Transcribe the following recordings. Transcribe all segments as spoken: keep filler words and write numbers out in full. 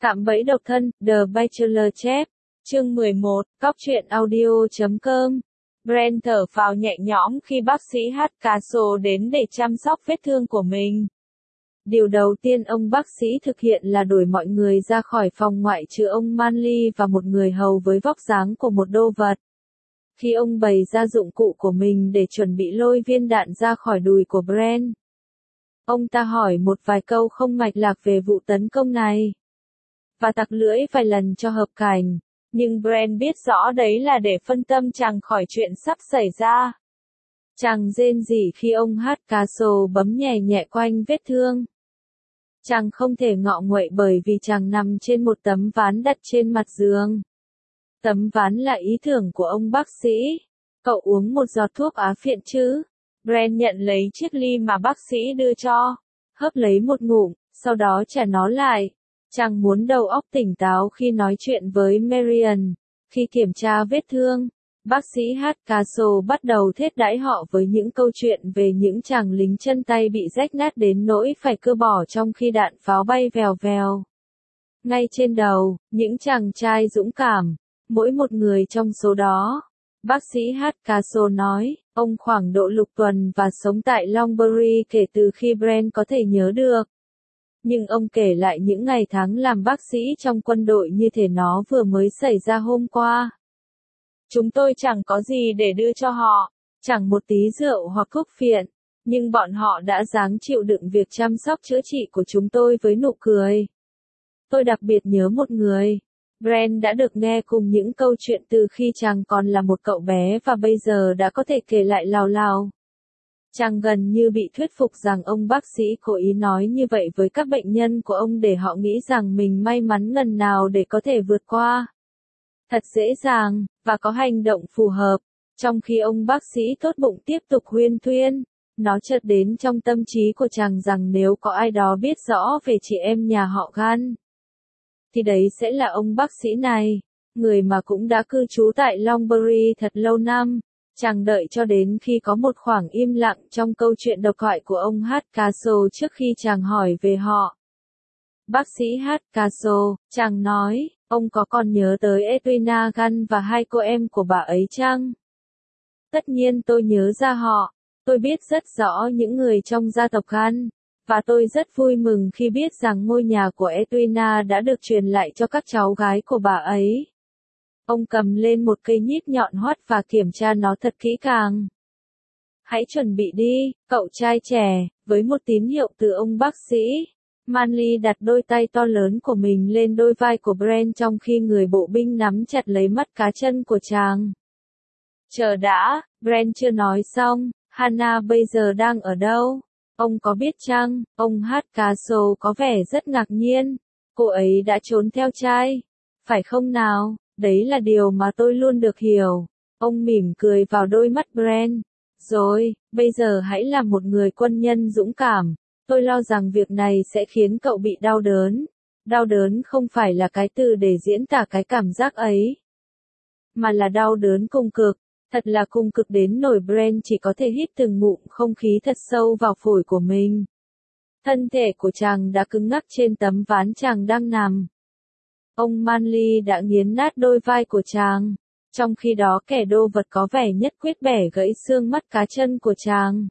Cạm bẫy độc thân, The Bachelor chép, chương mười một, cóc truyện audio chấm com. Brent thở phào nhẹ nhõm khi bác sĩ Hardcastle đến để chăm sóc vết thương của mình. Điều đầu tiên ông bác sĩ thực hiện là đuổi mọi người ra khỏi phòng ngoại trừ ông Manley và một người hầu với vóc dáng của một đô vật. Khi ông bày ra dụng cụ của mình để chuẩn bị lôi viên đạn ra khỏi đùi của Brent, ông ta hỏi một vài câu không mạch lạc về vụ tấn công này, và tặc lưỡi vài lần cho hợp cảnh, nhưng Brent biết rõ đấy là để phân tâm chàng khỏi chuyện sắp xảy ra. Chàng rên rỉ khi ông Hardcastle bấm nhẹ nhẹ quanh vết thương. Chàng không thể ngọ nguậy bởi vì chàng nằm trên một tấm ván đặt trên mặt giường. Tấm ván là ý tưởng của ông bác sĩ. Cậu uống một giọt thuốc á phiện chứ? Brent nhận lấy chiếc ly mà bác sĩ đưa cho, hớp lấy một ngụm, sau đó trả nó lại. Chàng muốn đầu óc tỉnh táo khi nói chuyện với Marian. Khi kiểm tra vết thương, bác sĩ Hardcastle bắt đầu thét đãi họ với những câu chuyện về những chàng lính chân tay bị rách nát đến nỗi phải cưa bỏ trong khi đạn pháo bay vèo vèo ngay trên đầu, những chàng trai dũng cảm, mỗi một người trong số đó. Bác sĩ Hardcastle nói, ông khoảng độ lục tuần và sống tại Longbury kể từ khi Brent có thể nhớ được. Nhưng ông kể lại những ngày tháng làm bác sĩ trong quân đội như thể nó vừa mới xảy ra hôm qua. Chúng tôi chẳng có gì để đưa cho họ, chẳng một tí rượu hoặc thuốc phiện, nhưng bọn họ đã dáng chịu đựng việc chăm sóc chữa trị của chúng tôi với nụ cười. Tôi đặc biệt nhớ một người. Brent đã được nghe cùng những câu chuyện từ khi chàng còn là một cậu bé và bây giờ đã có thể kể lại lào lào. Chàng gần như bị thuyết phục rằng ông bác sĩ cố ý nói như vậy với các bệnh nhân của ông để họ nghĩ rằng mình may mắn ngần nào để có thể vượt qua thật dễ dàng, và có hành động phù hợp. Trong khi ông bác sĩ tốt bụng tiếp tục huyên thuyên, nó chợt đến trong tâm trí của chàng rằng nếu có ai đó biết rõ về chị em nhà họ Gan, thì đấy sẽ là ông bác sĩ này, người mà cũng đã cư trú tại Longbury thật lâu năm. Chàng đợi cho đến khi có một khoảng im lặng trong câu chuyện độc thoại của ông Hardcastle trước khi chàng hỏi về họ. Bác sĩ Hardcastle, chàng nói, ông có còn nhớ tới Edwina Gan và hai cô em của bà ấy chăng? Tất nhiên tôi nhớ ra họ. Tôi biết rất rõ những người trong gia tộc Gan, và tôi rất vui mừng khi biết rằng ngôi nhà của Edwina đã được truyền lại cho các cháu gái của bà ấy. Ông cầm lên một cây nhíp nhọn hoắt và kiểm tra nó thật kỹ càng. Hãy chuẩn bị đi, cậu trai trẻ, với một tín hiệu từ ông bác sĩ. Manley đặt đôi tay to lớn của mình lên đôi vai của Brent trong khi người bộ binh nắm chặt lấy mắt cá chân của chàng. Chờ đã, Brent chưa nói xong, Hannah bây giờ đang ở đâu? Ông có biết chăng? Ông Hardcastle có vẻ rất ngạc nhiên. Cô ấy đã trốn theo trai. Phải không nào? Đấy là điều mà tôi luôn được hiểu. Ông mỉm cười vào đôi mắt Brent. Rồi, bây giờ hãy là một người quân nhân dũng cảm. Tôi lo rằng việc này sẽ khiến cậu bị đau đớn. Đau đớn không phải là cái từ để diễn tả cái cảm giác ấy, mà là đau đớn cùng cực. Thật là cùng cực đến nỗi Brent chỉ có thể hít từng ngụm không khí thật sâu vào phổi của mình. Thân thể của chàng đã cứng ngắc trên tấm ván chàng đang nằm. Ông Manley đã nghiến nát đôi vai của chàng, trong khi đó kẻ đô vật có vẻ nhất quyết bẻ gãy xương mắt cá chân của chàng.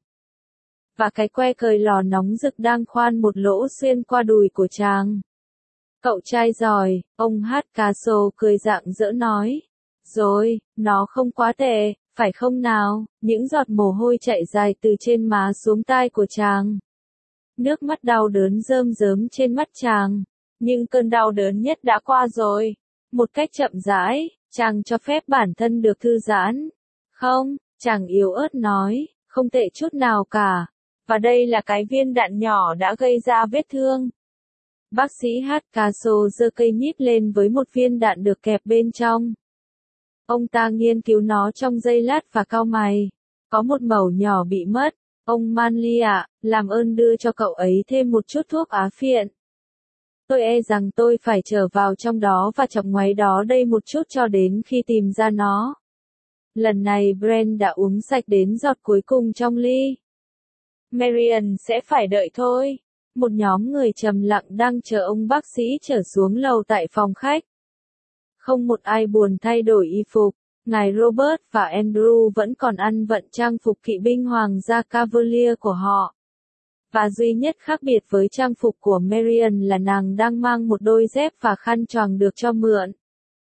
Và cái que cời lò nóng rực đang khoan một lỗ xuyên qua đùi của chàng. Cậu trai giỏi, ông Hardcastle cười rạng rỡ nói. Rồi, nó không quá tệ, phải không nào? Những giọt mồ hôi chạy dài từ trên má xuống tai của chàng. Nước mắt đau đớn rơm rớm trên mắt chàng. Nhưng cơn đau đớn nhất đã qua rồi. Một cách chậm rãi, chàng cho phép bản thân được thư giãn. Không, chàng yếu ớt nói, không tệ chút nào cả. Và đây là cái viên đạn nhỏ đã gây ra vết thương. Bác sĩ Hardcastle giơ cây nhíp lên với một viên đạn được kẹp bên trong. Ông ta nghiên cứu nó trong giây lát và cau mày. Có một mẩu nhỏ bị mất. Ông Manley ạ, làm ơn đưa cho cậu ấy thêm một chút thuốc á phiện. Tôi e rằng tôi phải trở vào trong đó và chọc ngoáy đó đây một chút cho đến khi tìm ra nó. Lần này Brent đã uống sạch đến giọt cuối cùng trong ly. Marian sẽ phải đợi thôi. một nhóm người trầm lặng đang chờ ông bác sĩ trở xuống lầu tại phòng khách. Không một ai buồn thay đổi y phục, ngài Robert và Andrew vẫn còn ăn vận trang phục kỵ binh hoàng gia Cavalier của họ. Và duy nhất khác biệt với trang phục của Marian là nàng đang mang một đôi dép và khăn choàng được cho mượn.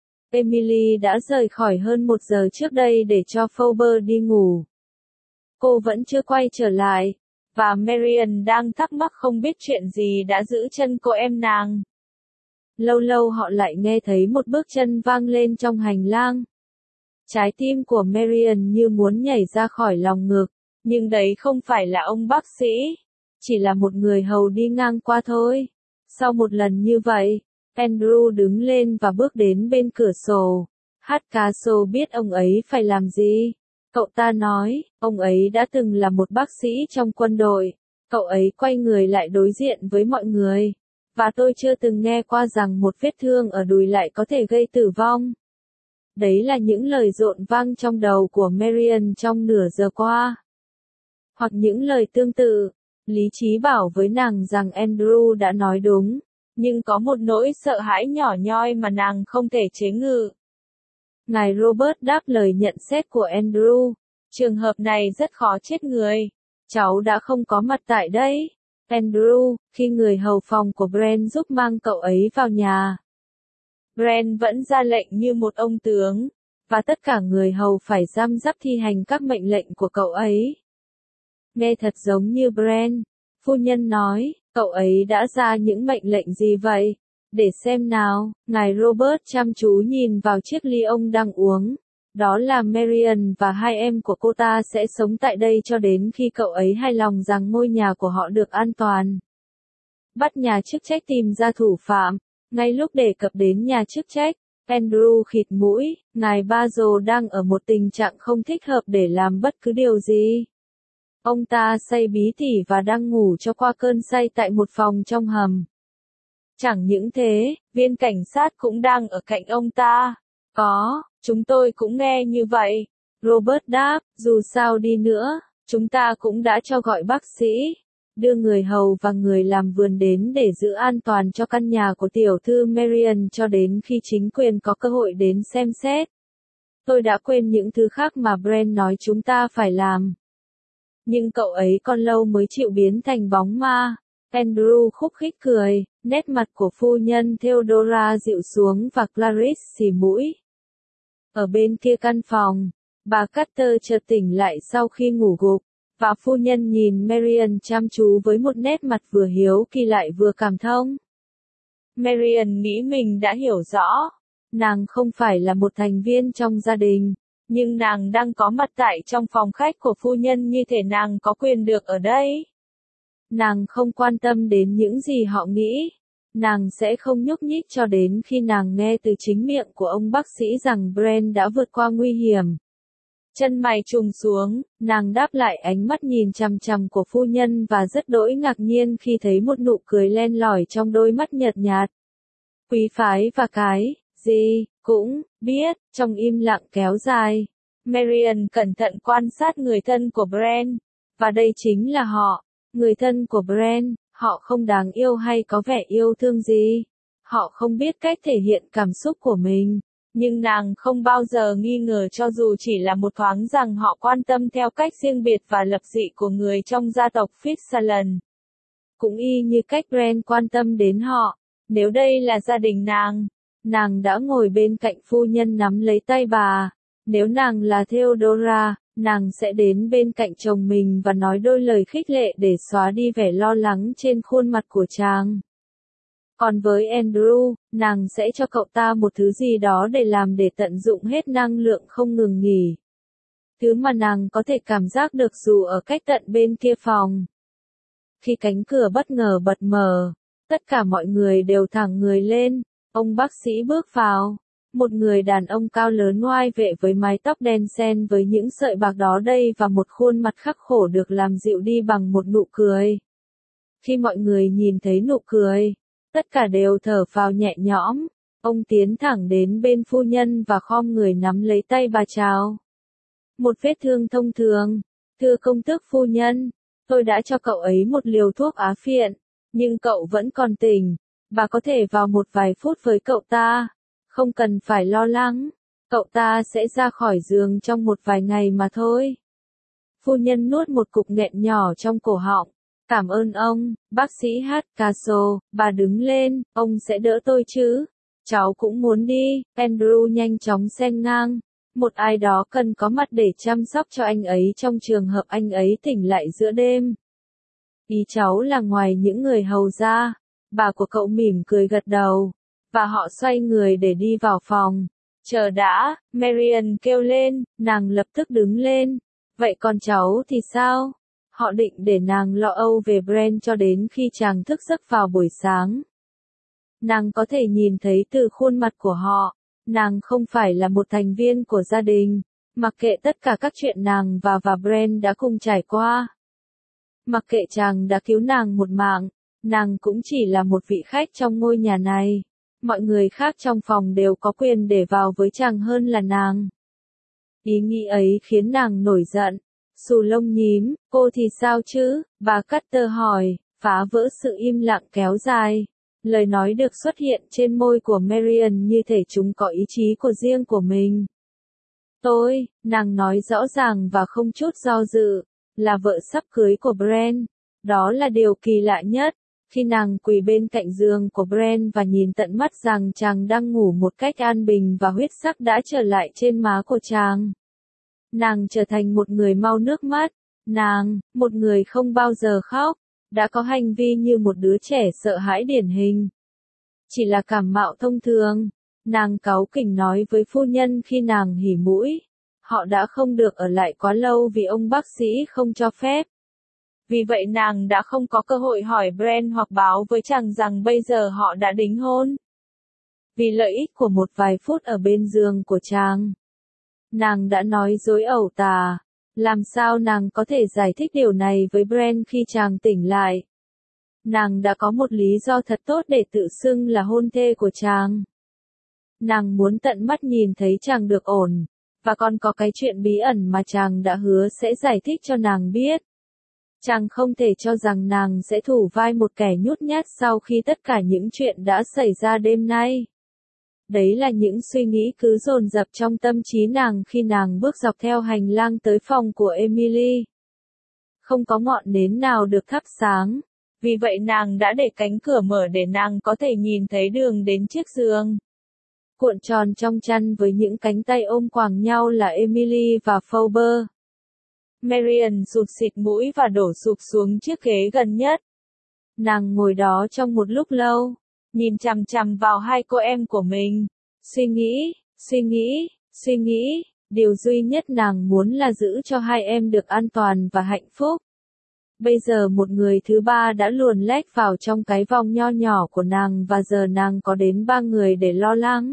Emily đã rời khỏi hơn một giờ trước đây để cho Phoebe đi ngủ. Cô vẫn chưa quay trở lại, và Marian đang thắc mắc không biết chuyện gì đã giữ chân cô em nàng. Lâu lâu họ lại nghe thấy một bước chân vang lên trong hành lang. Trái tim của Marian như muốn nhảy ra khỏi lòng ngực, nhưng đấy không phải là ông bác sĩ, chỉ là một người hầu đi ngang qua thôi. Sau một lần như vậy, Andrew đứng lên và bước đến bên cửa sổ. Hardcastle biết ông ấy phải làm gì. Cậu ta nói, ông ấy đã từng là một bác sĩ trong quân đội. Cậu ấy quay người lại đối diện với mọi người. Và tôi chưa từng nghe qua rằng một vết thương ở đùi lại có thể gây tử vong. Đấy là những lời rộn vang trong đầu của Marian trong nửa giờ qua. Hoặc những lời tương tự, lý trí bảo với nàng rằng Andrew đã nói đúng, nhưng có một nỗi sợ hãi nhỏ nhoi mà nàng không thể chế ngự. Ngài Robert đáp lời nhận xét của Andrew, trường hợp này rất khó chết người. Cháu đã không có mặt tại đây, Andrew, khi người hầu phòng của Brent giúp mang cậu ấy vào nhà. Brent vẫn ra lệnh như một ông tướng, và tất cả người hầu phải răm rắp thi hành các mệnh lệnh của cậu ấy. Nghe thật giống như Brent, phu nhân nói, cậu ấy đã ra những mệnh lệnh gì vậy? Để xem nào, ngài Robert chăm chú nhìn vào chiếc ly ông đang uống. Đó là Marian và hai em của cô ta sẽ sống tại đây cho đến khi cậu ấy hài lòng rằng ngôi nhà của họ được an toàn. Bắt nhà chức trách tìm ra thủ phạm. Ngay lúc đề cập đến nhà chức trách, Andrew khịt mũi, ngài Basil đang ở một tình trạng không thích hợp để làm bất cứ điều gì. Ông ta say bí tỉ và đang ngủ cho qua cơn say tại một phòng trong hầm. Chẳng những thế, viên cảnh sát cũng đang ở cạnh ông ta. Có, chúng tôi cũng nghe như vậy. Robert đáp, dù sao đi nữa, chúng ta cũng đã cho gọi bác sĩ, đưa người hầu và người làm vườn đến để giữ an toàn cho căn nhà của tiểu thư Marian cho đến khi chính quyền có cơ hội đến xem xét. Tôi đã quên những thứ khác mà Brent nói chúng ta phải làm. Nhưng cậu ấy còn lâu mới chịu biến thành bóng ma. Andrew khúc khích cười, nét mặt của phu nhân Theodora dịu xuống và Clarice xì mũi. Ở bên kia căn phòng, bà Carter chợt tỉnh lại sau khi ngủ gục, và phu nhân nhìn Marian chăm chú với một nét mặt vừa hiếu kỳ lại vừa cảm thông. Marian nghĩ mình đã hiểu rõ, nàng không phải là một thành viên trong gia đình, nhưng nàng đang có mặt tại trong phòng khách của phu nhân như thể nàng có quyền được ở đây. Nàng không quan tâm đến những gì họ nghĩ. Nàng sẽ không nhúc nhích cho đến khi nàng nghe từ chính miệng của ông bác sĩ rằng Brent đã vượt qua nguy hiểm. Chân mày trùng xuống, nàng đáp lại ánh mắt nhìn chằm chằm của phu nhân và rất đỗi ngạc nhiên khi thấy một nụ cười len lỏi trong đôi mắt nhợt nhạt. Quý phái và cái, gì, cũng, biết, trong im lặng kéo dài. Marian cẩn thận quan sát người thân của Brent, và đây chính là họ, người thân của Brent. Họ không đáng yêu hay có vẻ yêu thương gì. Họ không biết cách thể hiện cảm xúc của mình. Nhưng nàng không bao giờ nghi ngờ cho dù chỉ là một thoáng rằng họ quan tâm theo cách riêng biệt và lập dị của người trong gia tộc Fitzalan. Cũng y như cách Brent quan tâm đến họ. Nếu đây là gia đình nàng, nàng đã ngồi bên cạnh phu nhân nắm lấy tay bà. Nếu nàng là Theodora, nàng sẽ đến bên cạnh chồng mình và nói đôi lời khích lệ để xóa đi vẻ lo lắng trên khuôn mặt của chàng. Còn với Andrew, nàng sẽ cho cậu ta một thứ gì đó để làm để tận dụng hết năng lượng không ngừng nghỉ. Thứ mà nàng có thể cảm giác được dù ở cách tận bên kia phòng. Khi cánh cửa bất ngờ bật mở, tất cả mọi người đều thẳng người lên, ông bác sĩ bước vào. Một người đàn ông cao lớn oai vệ với mái tóc đen xen với những sợi bạc đó đây và một khuôn mặt khắc khổ được làm dịu đi bằng một nụ cười. Khi mọi người nhìn thấy nụ cười, tất cả đều thở phào nhẹ nhõm. Ông tiến thẳng đến bên phu nhân và khom người nắm lấy tay bà chào. Một vết thương thông thường. Thưa công tước phu nhân, tôi đã cho cậu ấy một liều thuốc á phiện. Nhưng cậu vẫn còn tỉnh, bà có thể vào một vài phút với cậu ta. Không cần phải lo lắng, cậu ta sẽ ra khỏi giường trong một vài ngày mà thôi. Phu nhân nuốt một cục nghẹn nhỏ trong cổ họng. Cảm ơn ông, bác sĩ Hardcastle, bà đứng lên, ông sẽ đỡ tôi chứ. Cháu cũng muốn đi, Andrew nhanh chóng xen ngang. Một ai đó cần có mặt để chăm sóc cho anh ấy trong trường hợp anh ấy tỉnh lại giữa đêm. Ý cháu là ngoài những người hầu ra, bà của cậu mỉm cười gật đầu, và họ xoay người để đi vào phòng. Chờ đã, Marian kêu lên, nàng lập tức đứng lên. Vậy còn cháu thì sao? Họ định để nàng lo âu về Brent cho đến khi chàng thức giấc vào buổi sáng. Nàng có thể nhìn thấy từ khuôn mặt của họ, nàng không phải là một thành viên của gia đình, mặc kệ tất cả các chuyện nàng và và Brent đã cùng trải qua. Mặc kệ chàng đã cứu nàng một mạng, nàng cũng chỉ là một vị khách trong ngôi nhà này. Mọi người khác trong phòng đều có quyền để vào với chàng hơn là nàng. Ý nghĩ ấy khiến nàng nổi giận. Xù lông nhím, cô thì sao chứ? Bà Carter hỏi, phá vỡ sự im lặng kéo dài. Lời nói được xuất hiện trên môi của Marian như thể chúng có ý chí của riêng của mình. Tôi, nàng nói rõ ràng và không chút do dự, là vợ sắp cưới của Brent. Đó là điều kỳ lạ nhất. Khi nàng quỳ bên cạnh giường của Brent và nhìn tận mắt rằng chàng đang ngủ một cách an bình và huyết sắc đã trở lại trên má của chàng. Nàng trở thành một người mau nước mắt. Nàng, một người không bao giờ khóc, đã có hành vi như một đứa trẻ sợ hãi điển hình. Chỉ là cảm mạo thông thường. Nàng cáu kỉnh nói với phu nhân khi nàng hỉ mũi. Họ đã không được ở lại quá lâu vì ông bác sĩ không cho phép. Vì vậy nàng đã không có cơ hội hỏi Brent hoặc báo với chàng rằng bây giờ họ đã đính hôn. Vì lợi ích của một vài phút ở bên giường của chàng, nàng đã nói dối ẩu tà. Làm sao nàng có thể giải thích điều này với Brent khi chàng tỉnh lại? Nàng đã có một lý do thật tốt để tự xưng là hôn thê của chàng. Nàng muốn tận mắt nhìn thấy chàng được ổn, và còn có cái chuyện bí ẩn mà chàng đã hứa sẽ giải thích cho nàng biết. Chàng không thể cho rằng nàng sẽ thủ vai một kẻ nhút nhát sau khi tất cả những chuyện đã xảy ra đêm nay. Đấy là những suy nghĩ cứ dồn dập trong tâm trí nàng khi nàng bước dọc theo hành lang tới phòng của Emily. Không có ngọn nến nào được thắp sáng, vì vậy nàng đã để cánh cửa mở để nàng có thể nhìn thấy đường đến chiếc giường. Cuộn tròn trong chăn với những cánh tay ôm quàng nhau là Emily và Phoebe. Marian sụt xịt mũi và đổ sụp xuống chiếc ghế gần nhất. Nàng ngồi đó trong một lúc lâu, nhìn chằm chằm vào hai cô em của mình. Suy nghĩ, suy nghĩ, suy nghĩ, điều duy nhất nàng muốn là giữ cho hai em được an toàn và hạnh phúc. Bây giờ một người thứ ba đã luồn lách vào trong cái vòng nho nhỏ của nàng và giờ nàng có đến ba người để lo lắng.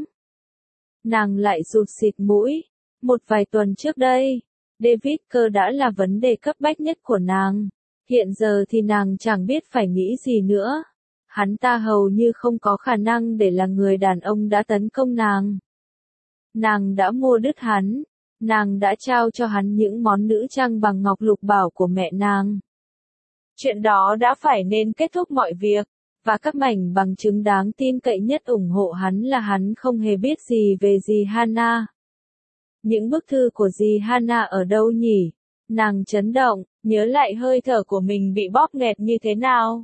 Nàng lại sụt xịt mũi. Một vài tuần trước đây, David Kerr đã là vấn đề cấp bách nhất của nàng. Hiện giờ thì nàng chẳng biết phải nghĩ gì nữa. Hắn ta hầu như không có khả năng để là người đàn ông đã tấn công nàng. Nàng đã mua đứt hắn. Nàng đã trao cho hắn những món nữ trang bằng ngọc lục bảo của mẹ nàng. Chuyện đó đã phải nên kết thúc mọi việc, và các mảnh bằng chứng đáng tin cậy nhất ủng hộ hắn là hắn không hề biết gì về dì Hannah. Những bức thư của dì Hannah ở đâu nhỉ? Nàng chấn động, nhớ lại hơi thở của mình bị bóp nghẹt như thế nào.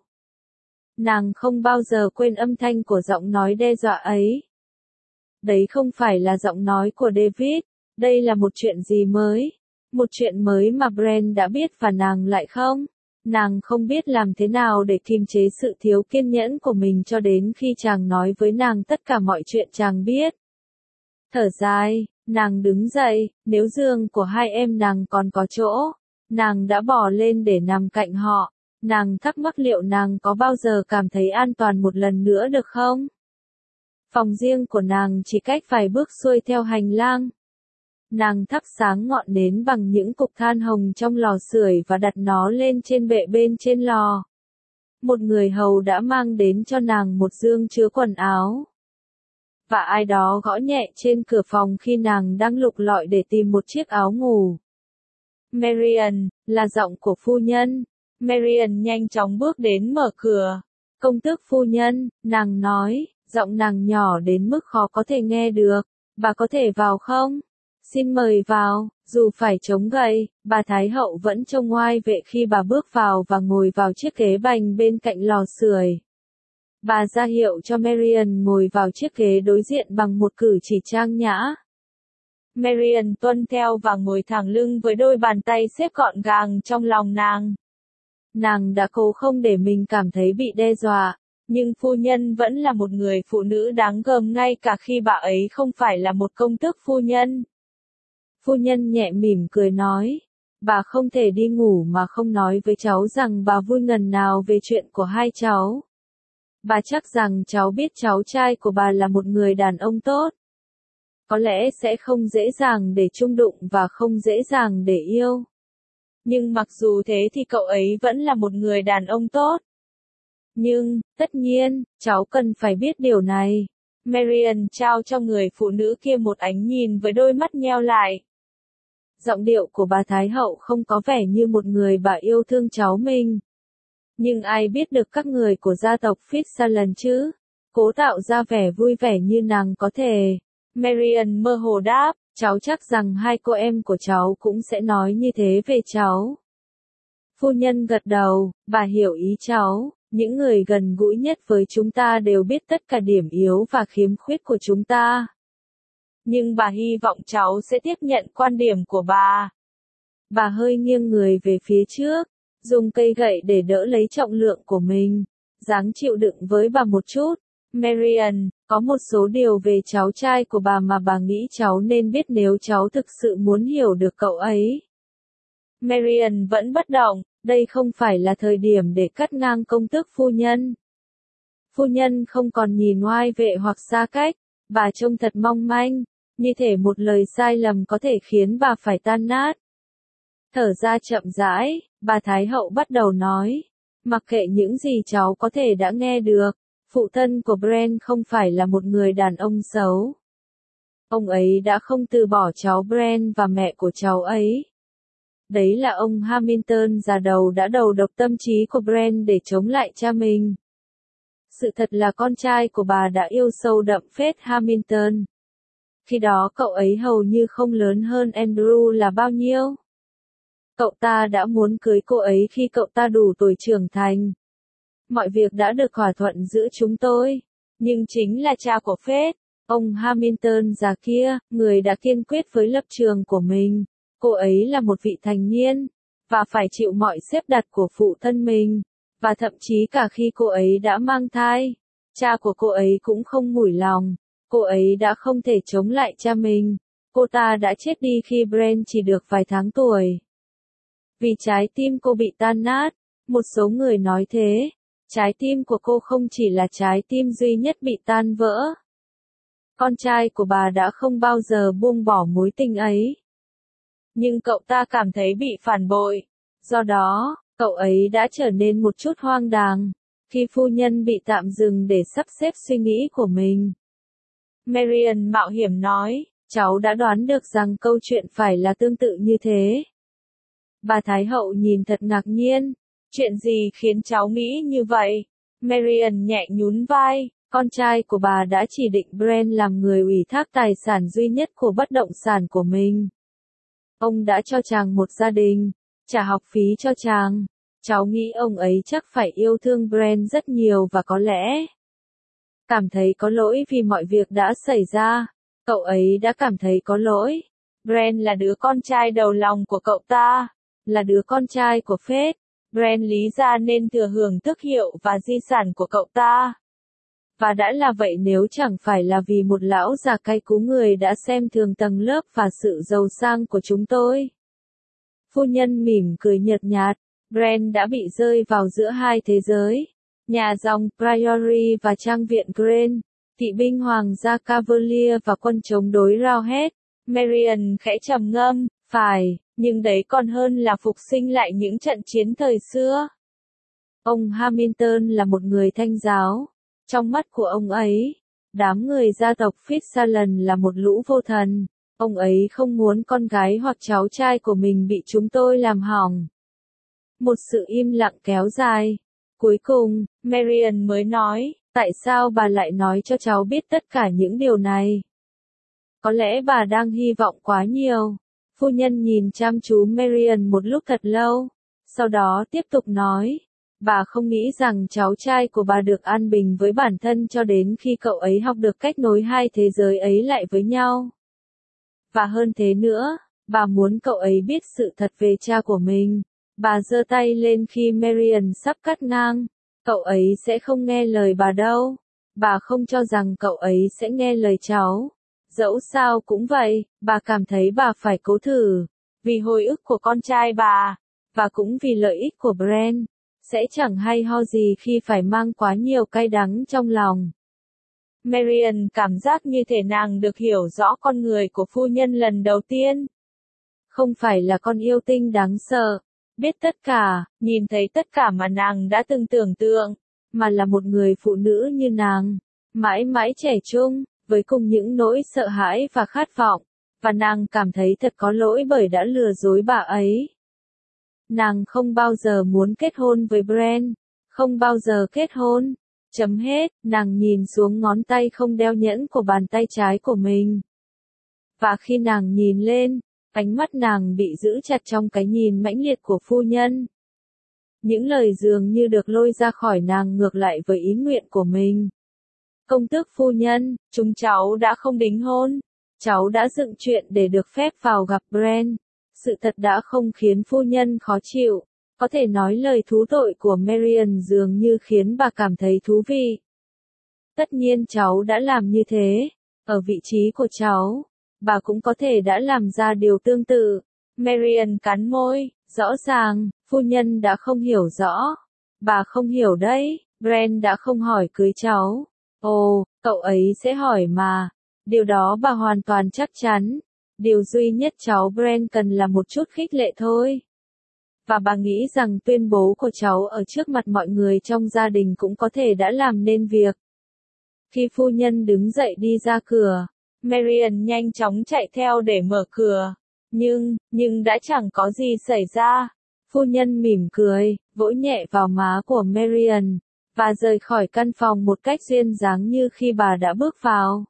Nàng không bao giờ quên âm thanh của giọng nói đe dọa ấy. Đấy không phải là giọng nói của David, đây là một chuyện gì mới? Một chuyện mới mà Brent đã biết và nàng lại không? Nàng không biết làm thế nào để kiềm chế sự thiếu kiên nhẫn của mình cho đến khi chàng nói với nàng tất cả mọi chuyện chàng biết. Thở dài, nàng đứng dậy, nếu giường của hai em nàng còn có chỗ, nàng đã bỏ lên để nằm cạnh họ. Nàng thắc mắc liệu nàng có bao giờ cảm thấy an toàn một lần nữa được không? Phòng riêng của nàng chỉ cách vài bước xuôi theo hành lang. Nàng thắp sáng ngọn nến bằng những cục than hồng trong lò sưởi và đặt nó lên trên bệ bên trên lò. Một người hầu đã mang đến cho nàng một dương chứa quần áo. Và ai đó gõ nhẹ trên cửa phòng khi nàng đang lục lọi để tìm một chiếc áo ngủ. Marian, là giọng của phu nhân. Marian nhanh chóng bước đến mở cửa. Công tước phu nhân, nàng nói, giọng nàng nhỏ đến mức khó có thể nghe được, bà có thể vào không? Xin mời vào, dù phải chống gậy, bà Thái hậu vẫn trông oai vệ khi bà bước vào và ngồi vào chiếc ghế bành bên cạnh lò sưởi. Bà ra hiệu cho Marian ngồi vào chiếc ghế đối diện bằng một cử chỉ trang nhã. Marian tuân theo và ngồi thẳng lưng với đôi bàn tay xếp gọn gàng trong lòng nàng. Nàng đã cố không để mình cảm thấy bị đe dọa, nhưng phu nhân vẫn là một người phụ nữ đáng gờm ngay cả khi bà ấy không phải là một công tước phu nhân. Phu nhân nhẹ mỉm cười nói, bà không thể đi ngủ mà không nói với cháu rằng bà vui ngần nào về chuyện của hai cháu. Bà chắc rằng cháu biết cháu trai của bà là một người đàn ông tốt. Có lẽ sẽ không dễ dàng để chung đụng và không dễ dàng để yêu. Nhưng mặc dù thế thì cậu ấy vẫn là một người đàn ông tốt. Nhưng, tất nhiên, cháu cần phải biết điều này. Marian trao cho người phụ nữ kia một ánh nhìn với đôi mắt nheo lại. Giọng điệu của bà Thái hậu không có vẻ như một người bà yêu thương cháu mình. Nhưng ai biết được các người của gia tộc Fitzalan chứ? Cố tạo ra vẻ vui vẻ như nàng có thể. Marian mơ hồ đáp, cháu chắc rằng hai cô em của cháu cũng sẽ nói như thế về cháu. Phu nhân gật đầu, bà hiểu ý cháu, những người gần gũi nhất với chúng ta đều biết tất cả điểm yếu và khiếm khuyết của chúng ta. Nhưng bà hy vọng cháu sẽ tiếp nhận quan điểm của bà. Bà hơi nghiêng người về phía trước, dùng cây gậy để đỡ lấy trọng lượng của mình, dáng chịu đựng với bà một chút. Marian, có một số điều về cháu trai của bà mà bà nghĩ cháu nên biết nếu cháu thực sự muốn hiểu được cậu ấy. Marian vẫn bất động, đây không phải là thời điểm để cắt ngang công tước phu nhân. Phu nhân không còn nhìn oai vệ hoặc xa cách, bà trông thật mong manh, như thể một lời sai lầm có thể khiến bà phải tan nát. Thở ra chậm rãi, bà Thái hậu bắt đầu nói, mặc kệ những gì cháu có thể đã nghe được, phụ thân của Bran không phải là một người đàn ông xấu. Ông ấy đã không từ bỏ cháu Bran và mẹ của cháu ấy. Đấy là ông Hamilton già đầu đã đầu độc tâm trí của Bran để chống lại cha mình. Sự thật là con trai của bà đã yêu sâu đậm phết Hamilton. Khi đó cậu ấy hầu như không lớn hơn Andrew là bao nhiêu. Cậu ta đã muốn cưới cô ấy khi cậu ta đủ tuổi trưởng thành. Mọi việc đã được thỏa thuận giữa chúng tôi. Nhưng chính là cha của Phết, ông Hamilton già kia, người đã kiên quyết với lập trường của mình. Cô ấy là một vị thành niên, và phải chịu mọi xếp đặt của phụ thân mình. Và thậm chí cả khi cô ấy đã mang thai, cha của cô ấy cũng không mủi lòng. Cô ấy đã không thể chống lại cha mình. Cô ta đã chết đi khi Bran chỉ được vài tháng tuổi. Vì trái tim cô bị tan nát, một số người nói thế. Trái tim của cô không chỉ là trái tim duy nhất bị tan vỡ. Con trai của bà đã không bao giờ buông bỏ mối tình ấy. Nhưng cậu ta cảm thấy bị phản bội. Do đó, cậu ấy đã trở nên một chút hoang đàng. Khi phu nhân bị tạm dừng để sắp xếp suy nghĩ của mình. Marian mạo hiểm nói, cháu đã đoán được rằng câu chuyện phải là tương tự như thế. Bà Thái hậu nhìn thật ngạc nhiên. Chuyện gì khiến cháu nghĩ như vậy? Marian nhẹ nhún vai, con trai của bà đã chỉ định Bran làm người ủy thác tài sản duy nhất của bất động sản của mình. Ông đã cho chàng một gia đình, trả học phí cho chàng. Cháu nghĩ ông ấy chắc phải yêu thương Bran rất nhiều và có lẽ cảm thấy có lỗi vì mọi việc đã xảy ra. Cậu ấy đã cảm thấy có lỗi. Bran là đứa con trai đầu lòng của cậu ta, là đứa con trai của Phết. Bran lý ra nên thừa hưởng tước hiệu và di sản của cậu ta. Và đã là vậy nếu chẳng phải là vì một lão già cay cú người đã xem thường tầng lớp và sự giàu sang của chúng tôi. Phu nhân mỉm cười nhợt nhạt, Bran đã bị rơi vào giữa hai thế giới. Nhà dòng Priory và trang viện Green, kỵ binh hoàng gia Cavalier và quân chống đối Roundhead. Marian khẽ trầm ngâm, phải, nhưng đấy còn hơn là phục sinh lại những trận chiến thời xưa. Ông Hamilton là một người Thanh giáo. Trong mắt của ông ấy, đám người gia tộc Fitzalan là một lũ vô thần. Ông ấy không muốn con gái hoặc cháu trai của mình bị chúng tôi làm hỏng. Một sự im lặng kéo dài. Cuối cùng, Marian mới nói, tại sao bà lại nói cho cháu biết tất cả những điều này? Có lẽ bà đang hy vọng quá nhiều. Phu nhân nhìn chăm chú Marian một lúc thật lâu, sau đó tiếp tục nói, bà không nghĩ rằng cháu trai của bà được an bình với bản thân cho đến khi cậu ấy học được cách nối hai thế giới ấy lại với nhau. Và hơn thế nữa, bà muốn cậu ấy biết sự thật về cha của mình. Bà giơ tay lên khi Marian sắp cắt ngang. Cậu ấy sẽ không nghe lời bà đâu. Bà không cho rằng cậu ấy sẽ nghe lời cháu. Dẫu sao cũng vậy, bà cảm thấy bà phải cố thử. Vì hồi ức của con trai bà, và cũng vì lợi ích của Brent, sẽ chẳng hay ho gì khi phải mang quá nhiều cay đắng trong lòng. Marian cảm giác như thể nàng được hiểu rõ con người của phu nhân lần đầu tiên. Không phải là con yêu tinh đáng sợ, biết tất cả, nhìn thấy tất cả mà nàng đã từng tưởng tượng, mà là một người phụ nữ như nàng, mãi mãi trẻ trung, với cùng những nỗi sợ hãi và khát vọng, và nàng cảm thấy thật có lỗi bởi đã lừa dối bà ấy. Nàng không bao giờ muốn kết hôn với Brent, không bao giờ kết hôn. Chấm hết, nàng nhìn xuống ngón tay không đeo nhẫn của bàn tay trái của mình. Và khi nàng nhìn lên, ánh mắt nàng bị giữ chặt trong cái nhìn mãnh liệt của phu nhân. Những lời dường như được lôi ra khỏi nàng ngược lại với ý nguyện của mình. Công tước phu nhân, chúng cháu đã không đính hôn. Cháu đã dựng chuyện để được phép vào gặp Brent. Sự thật đã không khiến phu nhân khó chịu. Có thể nói lời thú tội của Marian dường như khiến bà cảm thấy thú vị. Tất nhiên cháu đã làm như thế. Ở vị trí của cháu, bà cũng có thể đã làm ra điều tương tự. Marian cắn môi, rõ ràng, phu nhân đã không hiểu rõ. Bà không hiểu đấy, Brent đã không hỏi cưới cháu. Ồ, cậu ấy sẽ hỏi mà. Điều đó bà hoàn toàn chắc chắn. Điều duy nhất cháu Brent cần là một chút khích lệ thôi. Và bà nghĩ rằng tuyên bố của cháu ở trước mặt mọi người trong gia đình cũng có thể đã làm nên việc. Khi phu nhân đứng dậy đi ra cửa, Marian nhanh chóng chạy theo để mở cửa. Nhưng, nhưng đã chẳng có gì xảy ra. Phu nhân mỉm cười, vỗ nhẹ vào má của Marian, và rời khỏi căn phòng một cách duyên dáng như khi bà đã bước vào.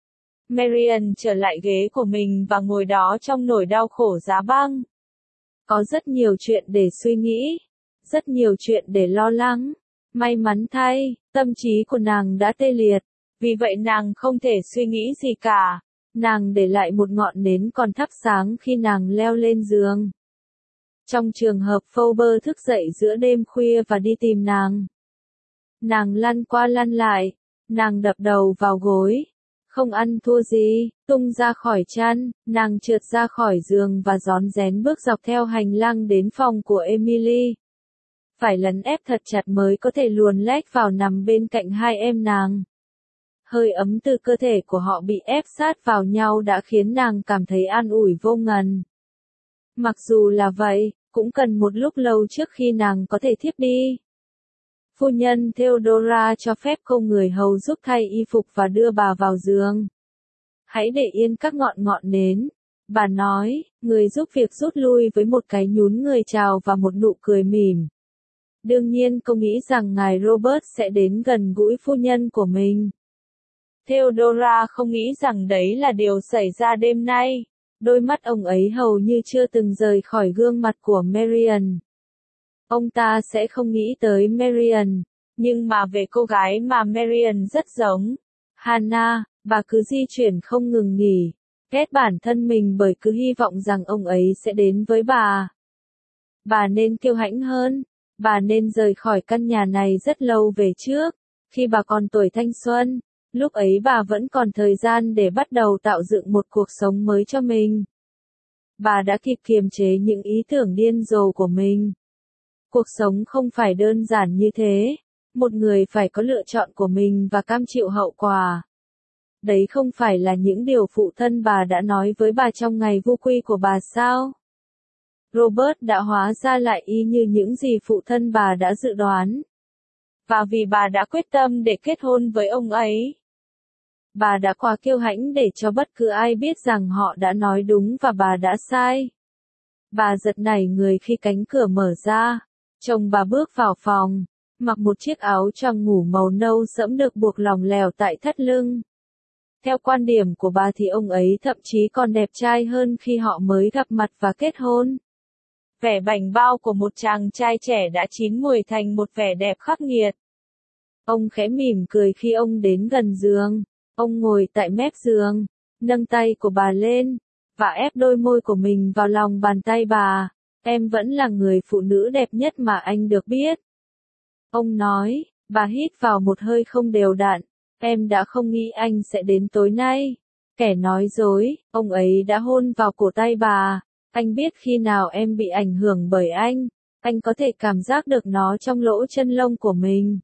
Marian trở lại ghế của mình và ngồi đó trong nỗi đau khổ giá băng. Có rất nhiều chuyện để suy nghĩ, rất nhiều chuyện để lo lắng. May mắn thay, tâm trí của nàng đã tê liệt, vì vậy nàng không thể suy nghĩ gì cả. Nàng để lại một ngọn nến còn thắp sáng khi nàng leo lên giường. Trong trường hợp Phoebe thức dậy giữa đêm khuya và đi tìm nàng, nàng lăn qua lăn lại, nàng đập đầu vào gối. Không ăn thua gì, tung ra khỏi chăn, nàng trượt ra khỏi giường và rón rén bước dọc theo hành lang đến phòng của Emily. Phải lấn ép thật chặt mới có thể luồn lách vào nằm bên cạnh hai em nàng. Hơi ấm từ cơ thể của họ bị ép sát vào nhau đã khiến nàng cảm thấy an ủi vô ngần. Mặc dù là vậy, cũng cần một lúc lâu trước khi nàng có thể thiếp đi. Phu nhân Theodora cho phép cô người hầu giúp thay y phục và đưa bà vào giường. Hãy để yên các ngọn ngọn nến. Bà nói, người giúp việc rút lui với một cái nhún người chào và một nụ cười mỉm. Đương nhiên cô nghĩ rằng ngài Robert sẽ đến gần gũi phu nhân của mình. Theodora không nghĩ rằng đấy là điều xảy ra đêm nay. Đôi mắt ông ấy hầu như chưa từng rời khỏi gương mặt của Marian. Ông ta sẽ không nghĩ tới Marian, nhưng mà về cô gái mà Marian rất giống. Hannah, bà cứ di chuyển không ngừng nghỉ, ghét bản thân mình bởi cứ hy vọng rằng ông ấy sẽ đến với bà. Bà nên kiêu hãnh hơn, bà nên rời khỏi căn nhà này rất lâu về trước, khi bà còn tuổi thanh xuân, lúc ấy bà vẫn còn thời gian để bắt đầu tạo dựng một cuộc sống mới cho mình. Bà đã kịp kiềm chế những ý tưởng điên rồ của mình. Cuộc sống không phải đơn giản như thế, một người phải có lựa chọn của mình và cam chịu hậu quả. Đấy không phải là những điều phụ thân bà đã nói với bà trong ngày vu quy của bà sao? Robert đã hóa ra lại y như những gì phụ thân bà đã dự đoán. Và vì bà đã quyết tâm để kết hôn với ông ấy, bà đã quá kiêu hãnh để cho bất cứ ai biết rằng họ đã nói đúng và bà đã sai. Bà giật nảy người khi cánh cửa mở ra. Chồng bà bước vào phòng, mặc một chiếc áo choàng ngủ màu nâu sẫm được buộc lỏng lẻo tại thắt lưng. Theo quan điểm của bà thì ông ấy thậm chí còn đẹp trai hơn khi họ mới gặp mặt và kết hôn. Vẻ bảnh bao của một chàng trai trẻ đã chín mùi thành một vẻ đẹp khắc nghiệt. Ông khẽ mỉm cười khi ông đến gần giường. Ông ngồi tại mép giường, nâng tay của bà lên, và ép đôi môi của mình vào lòng bàn tay bà. Em vẫn là người phụ nữ đẹp nhất mà anh được biết. Ông nói, bà hít vào một hơi không đều đặn. Em đã không nghĩ anh sẽ đến tối nay. Kẻ nói dối, ông ấy đã hôn vào cổ tay bà. Anh biết khi nào em bị ảnh hưởng bởi anh. Anh có thể cảm giác được nó trong lỗ chân lông của mình.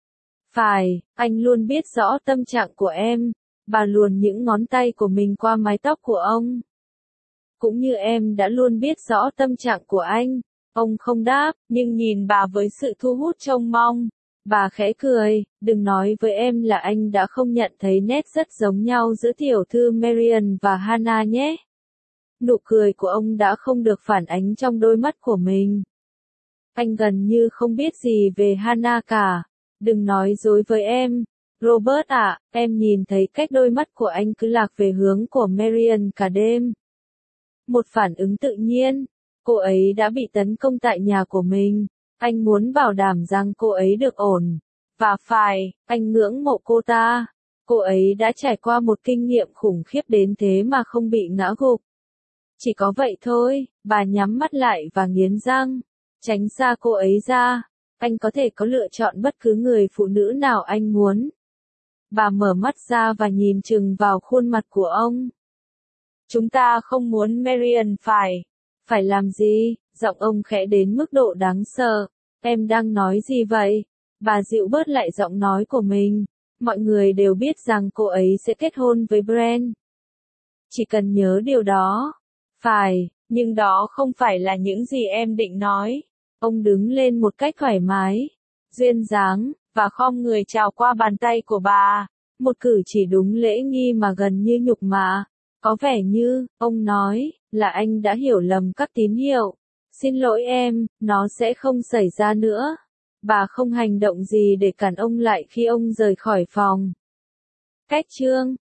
Phải, anh luôn biết rõ tâm trạng của em. Bà luồn những ngón tay của mình qua mái tóc của ông. Cũng như em đã luôn biết rõ tâm trạng của anh. Ông không đáp, nhưng nhìn bà với sự thu hút trông mong. Bà khẽ cười, đừng nói với em là anh đã không nhận thấy nét rất giống nhau giữa tiểu thư Marian và Hannah nhé. Nụ cười của ông đã không được phản ánh trong đôi mắt của mình. Anh gần như không biết gì về Hannah cả. Đừng nói dối với em. Robert ạ, em nhìn thấy cách đôi mắt của anh cứ lạc về hướng của Marian cả đêm. Một phản ứng tự nhiên. Cô ấy đã bị tấn công tại nhà của mình. Anh muốn bảo đảm rằng cô ấy được ổn. Và phải, anh ngưỡng mộ cô ta. Cô ấy đã trải qua một kinh nghiệm khủng khiếp đến thế mà không bị ngã gục. Chỉ có vậy thôi, bà nhắm mắt lại và nghiến răng. Tránh xa cô ấy ra. Anh có thể có lựa chọn bất cứ người phụ nữ nào anh muốn. Bà mở mắt ra và nhìn chừng vào khuôn mặt của ông. Chúng ta không muốn Marian phải. Phải làm gì? Giọng ông khẽ đến mức độ đáng sợ. Em đang nói gì vậy? Bà dịu bớt lại giọng nói của mình. Mọi người đều biết rằng cô ấy sẽ kết hôn với Brent. Chỉ cần nhớ điều đó. Phải, nhưng đó không phải là những gì em định nói. Ông đứng lên một cách thoải mái, duyên dáng, và khom người chào qua bàn tay của bà. Một cử chỉ đúng lễ nghi mà gần như nhục mạ. Có vẻ như, ông nói, là anh đã hiểu lầm các tín hiệu. Xin lỗi em, nó sẽ không xảy ra nữa. Bà không hành động gì để cản ông lại khi ông rời khỏi phòng. Cách chương